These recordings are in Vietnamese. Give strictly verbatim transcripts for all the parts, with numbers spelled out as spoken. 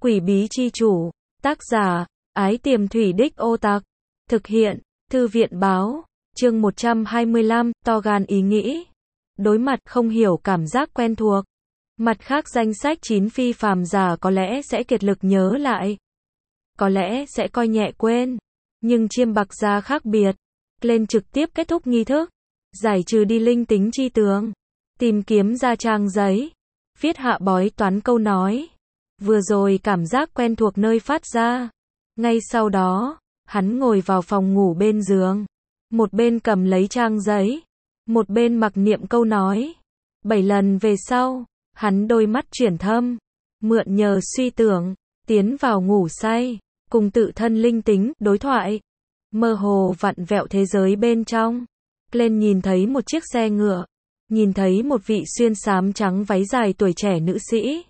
Quỷ bí chi chủ, tác giả, Ái Tiềm Thủy Đích Ô Tặc, thực hiện, Thư viện báo, chương một trăm hai mươi lăm, to gan ý nghĩ. Đối mặt không hiểu cảm giác quen thuộc. Mặt khác danh sách chín phi phàm giả có lẽ sẽ kiệt lực nhớ lại. Có lẽ sẽ coi nhẹ quên. Nhưng chiêm bạc gia khác biệt. Lên trực tiếp kết thúc nghi thức. Giải trừ đi linh tính chi tướng. Tìm kiếm ra trang giấy. Viết hạ bói toán câu nói. Vừa rồi cảm giác quen thuộc nơi phát ra. Ngay sau đó, hắn ngồi vào phòng ngủ bên giường. Một bên cầm lấy trang giấy. Một bên mặc niệm câu nói. Bảy lần về sau, hắn đôi mắt chuyển thâm. Mượn nhờ suy tưởng, tiến vào ngủ say. Cùng tự thân linh tính, đối thoại. Mơ hồ vặn vẹo thế giới bên trong. Lên nhìn thấy một chiếc xe ngựa. Nhìn thấy một vị xuyên xám trắng váy dài tuổi trẻ nữ sĩ.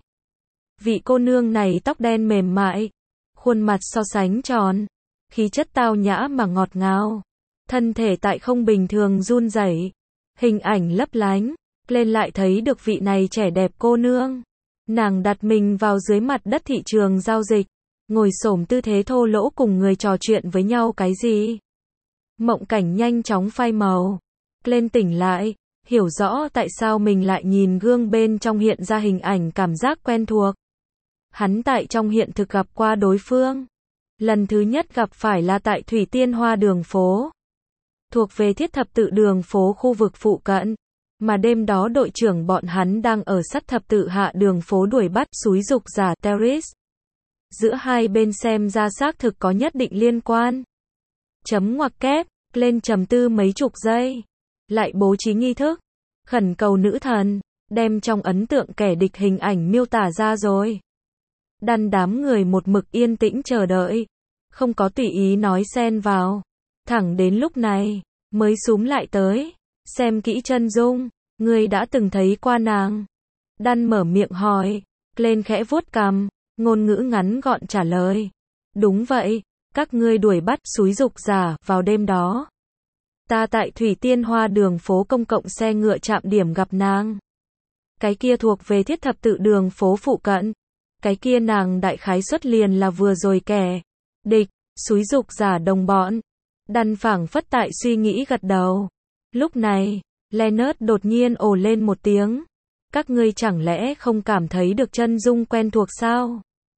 Vị cô nương này tóc đen mềm mại. Khuôn mặt so sánh tròn. Khí chất tao nhã mà ngọt ngào. Thân thể tại không bình thường run rẩy. Hình ảnh lấp lánh. Lên lại thấy được vị này trẻ đẹp cô nương. Nàng đặt mình vào dưới mặt đất thị trường giao dịch. Ngồi xổm tư thế thô lỗ cùng người trò chuyện với nhau cái gì. Mộng cảnh nhanh chóng phai màu. Lên tỉnh lại. Hiểu rõ tại sao mình lại nhìn gương bên trong hiện ra hình ảnh cảm giác quen thuộc. Hắn tại trong hiện thực gặp qua đối phương. Lần thứ nhất gặp phải là tại Thủy Tiên Hoa đường phố. Thuộc về thiết thập tự đường phố khu vực phụ cận. Mà đêm đó đội trưởng bọn hắn đang ở sắt thập tự hạ đường phố đuổi bắt xúi dục giả terrorist. Giữa hai bên xem ra xác thực có nhất định liên quan. Chấm ngoặc kép, lên trầm tư mấy chục giây. Lại bố trí nghi thức. Khẩn cầu nữ thần. Đem trong ấn tượng kẻ địch hình ảnh miêu tả ra rồi. Đăn đám người một mực yên tĩnh chờ đợi. Không có tùy ý nói xen vào. Thẳng đến lúc này, mới xúm lại tới. Xem kỹ chân dung. Ngươi đã từng thấy qua nàng. Đăn mở miệng hỏi. Lên khẽ vuốt cằm. Ngôn ngữ ngắn gọn trả lời. Đúng vậy. Các ngươi đuổi bắt xúi dục giả vào đêm đó. Ta tại Thủy Tiên Hoa đường phố công cộng xe ngựa trạm điểm gặp nàng. Cái kia thuộc về thiết thập tự đường phố phụ cận. Cái kia nàng đại khái xuất liền là vừa rồi kẻ địch, xúi dục giả đồng bọn. Đăn phảng phất tại suy nghĩ gật đầu. Lúc này, Leonard đột nhiên ồ lên một tiếng. Các ngươi chẳng lẽ không cảm thấy được chân dung quen thuộc sao?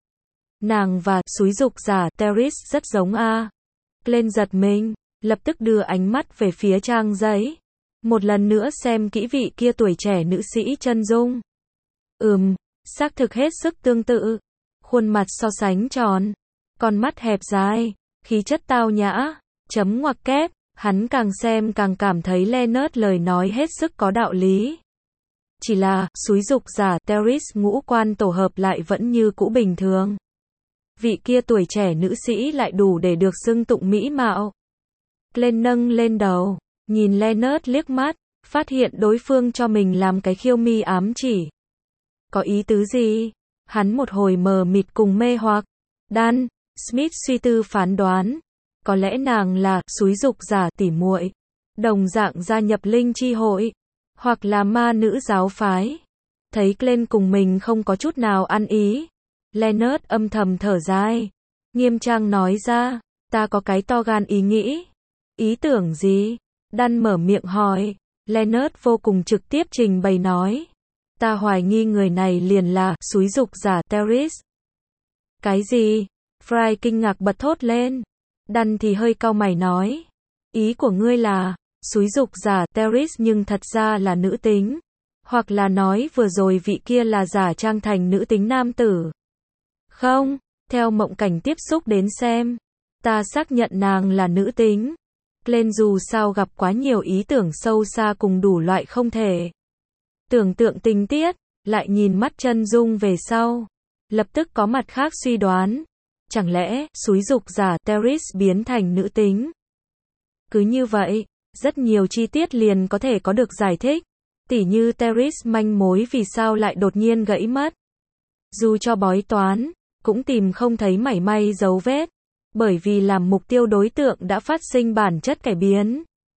Nàng và xúi dục giả terrorist rất giống a. Lên giật mình, lập tức đưa ánh mắt về phía trang giấy. Một lần nữa xem kỹ vị kia tuổi trẻ nữ sĩ chân dung. Ừm, xác thực hết sức tương tự. Khuôn mặt so sánh tròn. Con mắt hẹp dài. Khí chất tao nhã. Chấm ngoặc kép. Hắn càng xem càng cảm thấy Leonard lời nói hết sức có đạo lý. Chỉ là, xúi dục giả terrorist ngũ quan tổ hợp lại vẫn như cũ bình thường. Vị kia tuổi trẻ nữ sĩ lại đủ để được xưng tụng mỹ mạo. Lên nâng lên đầu. Nhìn Leonard liếc mắt. Phát hiện đối phương cho mình làm cái khiêu mi ám chỉ. Có ý tứ gì? Hắn một hồi mờ mịt cùng mê hoặc. Đan, Smith suy tư phán đoán. Có lẽ nàng là xúi dục giả tỉ muội, đồng dạng gia nhập linh chi hội, hoặc là ma nữ giáo phái. Thấy Glenn cùng mình không có chút nào ăn ý. Leonard âm thầm thở dài. Nghiêm trang nói ra, ta có cái to gan ý nghĩ. Ý tưởng gì? Đan mở miệng hỏi. Leonard vô cùng trực tiếp trình bày nói. Ta hoài nghi người này liền là xúi dục giả terrorist. Cái gì? Fry kinh ngạc bật thốt lên. Đan thì hơi cau mày nói. Ý của ngươi là, xúi dục giả terrorist nhưng thật ra là nữ tính. Hoặc là nói vừa rồi vị kia là giả trang thành nữ tính nam tử. Không, theo mộng cảnh tiếp xúc đến xem. Ta xác nhận nàng là nữ tính. Lên dù sao gặp quá nhiều ý tưởng sâu xa cùng đủ loại không thể. Tưởng tượng tình tiết, lại nhìn mắt chân dung về sau. Lập tức có mặt khác suy đoán. Chẳng lẽ, xúi dục giả terrorist biến thành nữ tính? Cứ như vậy, rất nhiều chi tiết liền có thể có được giải thích. Tỉ như terrorist manh mối vì sao lại đột nhiên gãy mất. Dù cho bói toán, cũng tìm không thấy mảy may dấu vết. Bởi vì làm mục tiêu đối tượng đã phát sinh bản chất cải biến.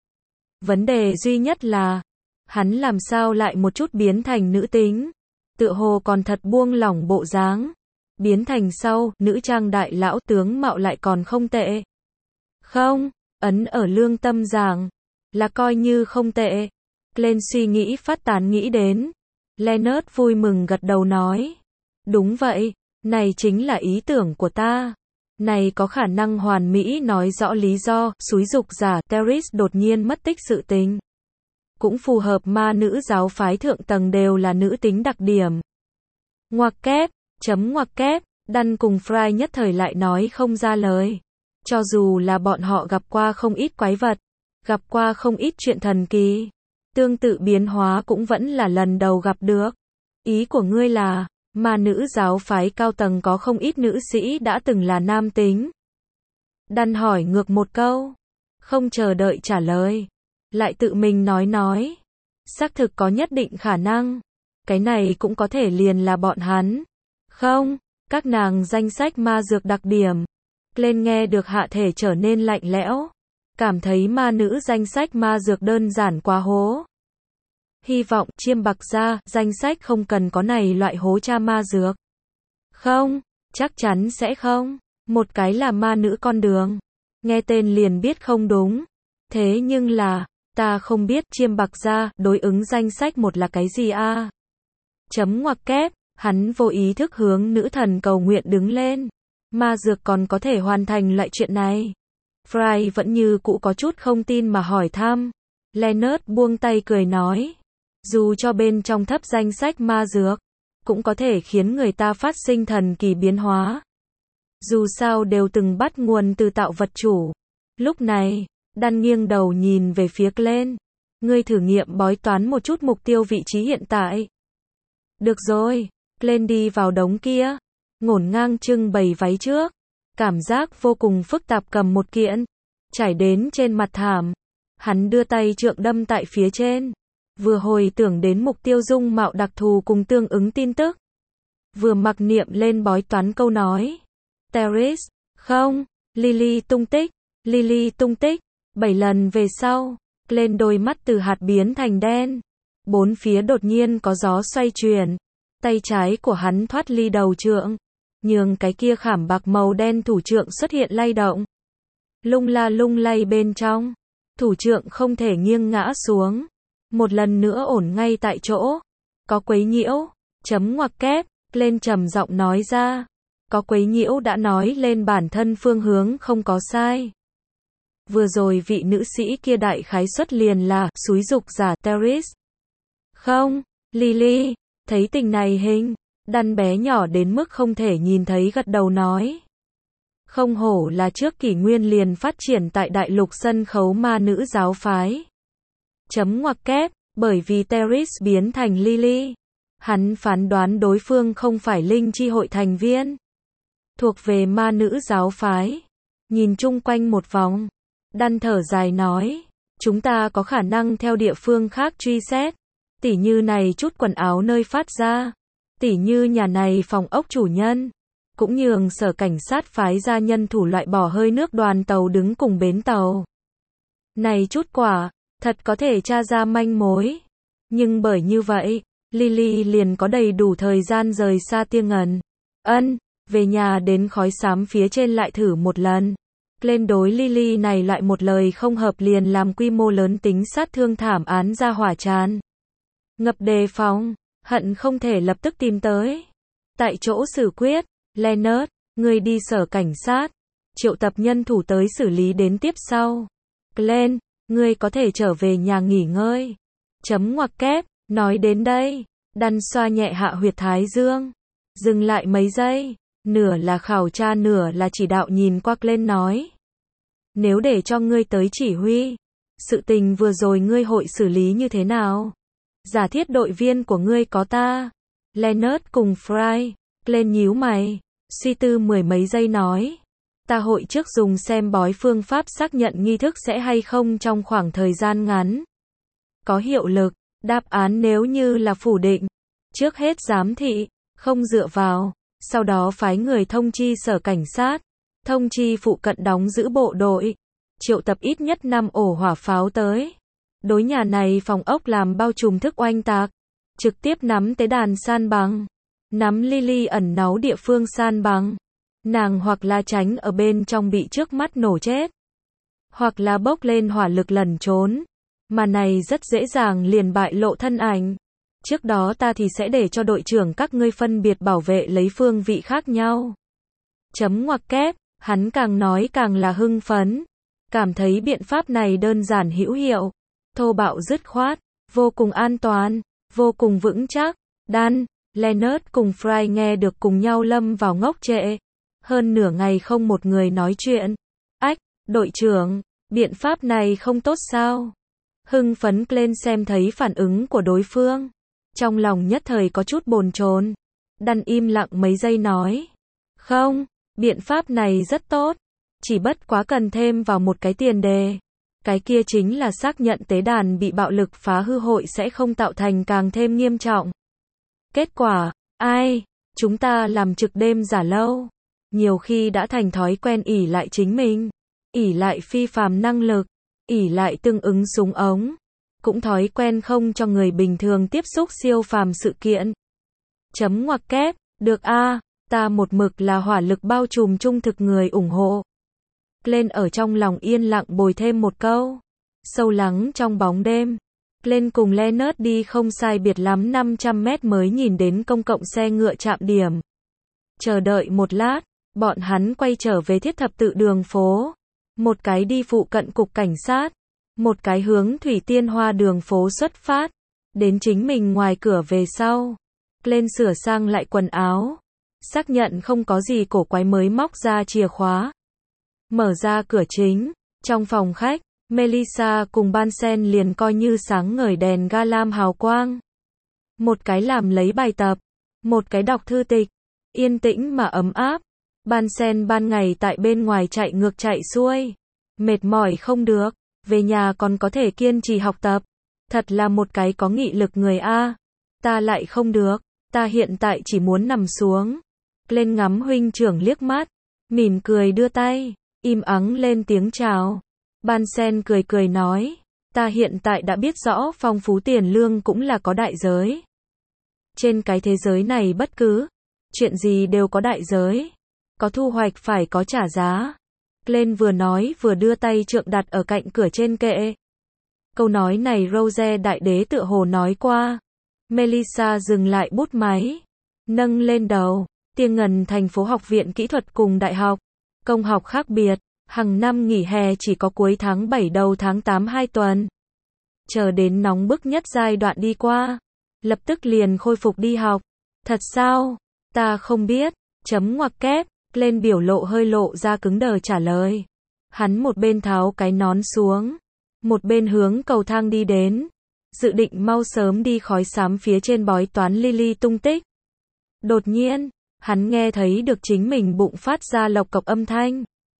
Vấn đề duy nhất là, hắn làm sao lại một chút biến thành nữ tính. Tựa hồ còn thật buông lỏng bộ dáng. biến thành sau, nữ trang đại lão tướng mạo lại còn không tệ. Không, ấn ở lương tâm giảng, là coi như không tệ. Glenn suy nghĩ phát tán nghĩ đến. Leonard vui mừng gật đầu nói. Đúng vậy, này chính là ý tưởng của ta. Này có khả năng hoàn mỹ nói rõ lý do, xúi dục giả, Teris đột nhiên mất tích sự tình. Cũng phù hợp ma nữ giáo phái thượng tầng đều là nữ tính đặc điểm. Ngoặc kép, chấm ngoặc kép, Đan cùng Fry nhất thời lại nói không ra lời. Cho dù là bọn họ gặp qua không ít quái vật, gặp qua không ít chuyện thần kỳ, tương tự biến hóa cũng vẫn là lần đầu gặp được. Ý của ngươi là, ma nữ giáo phái cao tầng có không ít nữ sĩ đã từng là nam tính. Đan hỏi ngược một câu, không chờ đợi trả lời, lại tự mình nói nói. Xác thực có nhất định khả năng, cái này cũng có thể liền là bọn hắn. Không, các nàng danh sách ma dược đặc điểm. Glenn nghe được hạ thể trở nên lạnh lẽo, cảm thấy ma nữ danh sách ma dược đơn giản quá hố. Hy vọng chiêm bạc ra, danh sách không cần có này loại hố cha ma dược. Không, chắc chắn sẽ không. Một cái là ma nữ con đường. Nghe tên liền biết không đúng. Thế nhưng là, ta không biết chiêm bạc ra, đối ứng danh sách một là cái gì a? À? Chấm ngoặc kép, hắn vô ý thức hướng nữ thần cầu nguyện đứng lên. Ma dược còn có thể hoàn thành loại chuyện này. Fry vẫn như cũ có chút không tin mà hỏi thăm. Leonard buông tay cười nói. Dù cho bên trong thấp danh sách ma dược, cũng có thể khiến người ta phát sinh thần kỳ biến hóa. Dù sao đều từng bắt nguồn từ tạo vật chủ. Lúc này, Đan nghiêng đầu nhìn về phía Glenn. Ngươi thử nghiệm bói toán một chút mục tiêu vị trí hiện tại. Được rồi, Glenn đi vào đống kia, ngổn ngang trưng bày váy trước. Cảm giác vô cùng phức tạp cầm một kiện, trải đến trên mặt thảm. Hắn đưa tay trượng đâm tại phía trên. Vừa hồi tưởng đến mục tiêu dung mạo đặc thù cùng tương ứng tin tức. Vừa mặc niệm lên bói toán câu nói. Teris, không, Lily tung tích, Lily tung tích. Bảy lần về sau, lên đôi mắt từ hạt biến thành đen. Bốn phía đột nhiên có gió xoay chuyển. Tay trái của hắn thoát ly đầu trượng. Nhường cái kia khảm bạc màu đen thủ trượng xuất hiện lay động. Lung la lung lay bên trong. Thủ trượng không thể nghiêng ngã xuống. Một lần nữa ổn ngay tại chỗ. Có quấy nhiễu. Chấm ngoặc kép. Lên trầm giọng nói ra. Có quấy nhiễu đã nói lên bản thân phương hướng không có sai. Vừa rồi vị nữ sĩ kia đại khái xuất liền là xúi dục giả Teris. Không, Lily, thấy tình này hình. Đan bé nhỏ đến mức không thể nhìn thấy gật đầu nói. Không hổ là trước kỷ nguyên liền phát triển tại đại lục sân khấu ma nữ giáo phái. Chấm ngoặc kép, bởi vì Teris biến thành Lily. Hắn phán đoán đối phương không phải linh chi hội thành viên. Thuộc về ma nữ giáo phái. Nhìn chung quanh một vòng. Đan thở dài nói. Chúng ta có khả năng theo địa phương khác truy xét. Tỉ như này chút quần áo nơi phát ra. Tỉ như nhà này phòng ốc chủ nhân. Cũng nhường sở cảnh sát phái ra nhân thủ loại bỏ hơi nước đoàn tàu đứng cùng bến tàu. Này chút quả, thật có thể tra ra manh mối. Nhưng bởi như vậy, Lily liền có đầy đủ thời gian rời xa Tia Ngần. Ân, về nhà đến khói xám phía trên lại thử một lần. Lên đối Lily này lại một lời không hợp liền làm quy mô lớn tính sát thương thảm án ra hỏa tràn. Ngập đề phòng, hận không thể lập tức tìm tới. Tại chỗ xử quyết, Leonard, người đi sở cảnh sát, triệu tập nhân thủ tới xử lý đến tiếp sau. Glenn, ngươi có thể trở về nhà nghỉ ngơi. Chấm ngoặc kép, nói đến đây, Đan xoa nhẹ hạ huyệt thái dương. Dừng lại mấy giây, nửa là khảo tra nửa là chỉ đạo nhìn qua Glenn nói. Nếu để cho ngươi tới chỉ huy, sự tình vừa rồi ngươi hội xử lý như thế nào? Giả thiết đội viên của ngươi có ta, Leonard cùng Fry. Glenn nhíu mày, suy tư mười mấy giây nói. Ta hội trước dùng xem bói phương pháp xác nhận nghi thức sẽ hay không trong khoảng thời gian ngắn. Có hiệu lực, đáp án nếu như là phủ định. Trước hết giám thị, không dựa vào, sau đó phái người thông chi sở cảnh sát, thông chi phụ cận đóng giữ bộ đội, triệu tập ít nhất năm ổ hỏa pháo tới. Đối nhà này phòng ốc làm bao trùm thức oanh tạc, trực tiếp nắm tế đàn san bằng. nắm Lily ẩn náu địa phương san bằng. Nàng hoặc là tránh ở bên trong bị trước mắt nổ chết, hoặc là bốc lên hỏa lực lẩn trốn, mà này rất dễ dàng liền bại lộ thân ảnh. Trước đó ta thì sẽ để cho đội trưởng các ngươi phân biệt bảo vệ lấy phương vị khác nhau. Chấm ngoặc kép, hắn càng nói càng là hưng phấn, cảm thấy biện pháp này đơn giản hữu hiệu, thô bạo dứt khoát, vô cùng an toàn, vô cùng vững chắc. Dan, Leonard cùng Fry nghe được cùng nhau lâm vào ngốc trệ. Hơn nửa ngày không một người nói chuyện. Ách, đội trưởng, biện pháp này không tốt sao? Hưng phấn lên xem thấy phản ứng của đối phương. Trong lòng nhất thời có chút bồn chồn. Dan im lặng mấy giây nói. Không, biện pháp này rất tốt. Chỉ bất quá cần thêm vào một cái tiền đề. Cái kia chính là xác nhận tế đàn bị bạo lực phá hư hội sẽ không tạo thành càng thêm nghiêm trọng. Kết quả, ai, chúng ta làm trực đêm giả lâu. Nhiều khi đã thành thói quen ỷ lại chính mình, ỷ lại phi phàm năng lực, ỷ lại tương ứng súng ống, cũng thói quen không cho người bình thường tiếp xúc siêu phàm sự kiện. Chấm ngoặc kép, được a, ta một mực là hỏa lực bao trùm trung thực người ủng hộ. Lên ở trong lòng yên lặng bồi thêm một câu. Sâu lắng trong bóng đêm. Lên cùng Leonard đi không sai biệt lắm năm trăm mét mới nhìn đến công cộng xe ngựa trạm điểm. Chờ đợi một lát, bọn hắn quay trở về thiết thập tự đường phố. Một cái đi phụ cận cục cảnh sát. Một cái hướng Thủy Tiên Hoa đường phố xuất phát. Đến chính mình ngoài cửa về sau. Lên sửa sang lại quần áo. Xác nhận không có gì cổ quái mới móc ra chìa khóa. Mở ra cửa chính. Trong phòng khách, Melissa cùng Bansen liền coi như sáng ngời đèn ga lam hào quang. Một cái làm lấy bài tập. Một cái đọc thư tịch. Yên tĩnh mà ấm áp. Bansen ban ngày tại bên ngoài chạy ngược chạy xuôi. Mệt mỏi không được. Về nhà còn có thể kiên trì học tập. Thật là một cái có nghị lực người A. Ta lại không được. Ta hiện tại chỉ muốn nằm xuống. Lên ngắm huynh trưởng liếc mắt. Mỉm cười đưa tay. Im ắng lên tiếng chào. Bansen cười cười nói. Ta hiện tại đã biết rõ phong phú tiền lương cũng là có đại giới. Trên cái thế giới này bất cứ chuyện gì đều có đại giới. Có thu hoạch phải có trả giá. Lên vừa nói vừa đưa tay trượng đặt ở cạnh cửa trên kệ. Câu nói này Rose đại đế tựa hồ nói qua. Melissa dừng lại bút máy. Nâng lên đầu. Tiên Ngần thành phố học viện kỹ thuật cùng đại học. Công học khác biệt. Hàng năm nghỉ hè chỉ có cuối tháng bảy đầu tháng tám hai tuần. Chờ đến nóng bức nhất giai đoạn đi qua. Lập tức liền khôi phục đi học. Thật sao? Ta không biết. Chấm ngoặc kép. Lên biểu lộ hơi lộ ra cứng đờ trả lời. Hắn một bên tháo cái nón xuống. Một bên hướng cầu thang đi đến. Dự định mau sớm đi khói xám phía trên bói toán Lily tung tích. Đột nhiên, hắn nghe thấy được chính mình bụng phát ra lộc cộc âm thanh.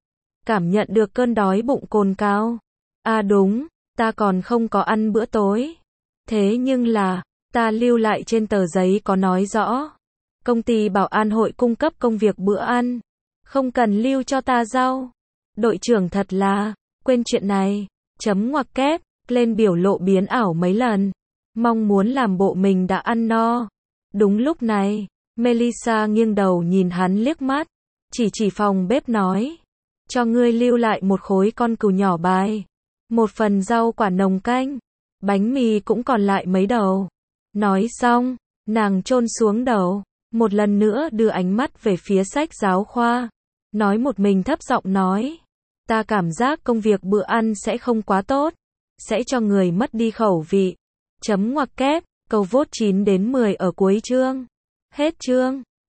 Cảm nhận được cơn đói bụng cồn cao. À đúng, ta còn không có ăn bữa tối. Thế nhưng là, ta lưu lại trên tờ giấy có nói rõ. Công ty bảo an hội cung cấp công việc bữa ăn. Không cần lưu cho ta rau. Đội trưởng thật là, quên chuyện này. Chấm ngoặc kép, lên biểu lộ biến ảo mấy lần. Mong muốn làm bộ mình đã ăn no. Đúng lúc này, Melissa nghiêng đầu nhìn hắn liếc mắt. Chỉ chỉ phòng bếp nói. Cho ngươi lưu lại một khối con cừu nhỏ bài. Một phần rau quả nồng canh. Bánh mì cũng còn lại mấy đầu. Nói xong, nàng chôn xuống đầu. Một lần nữa đưa ánh mắt về phía sách giáo khoa. Nói một mình thấp giọng nói. Ta cảm giác công việc bữa ăn sẽ không quá tốt. Sẽ cho người mất đi khẩu vị. Chấm ngoặc kép, câu vốt chín đến mười ở cuối chương. Hết chương.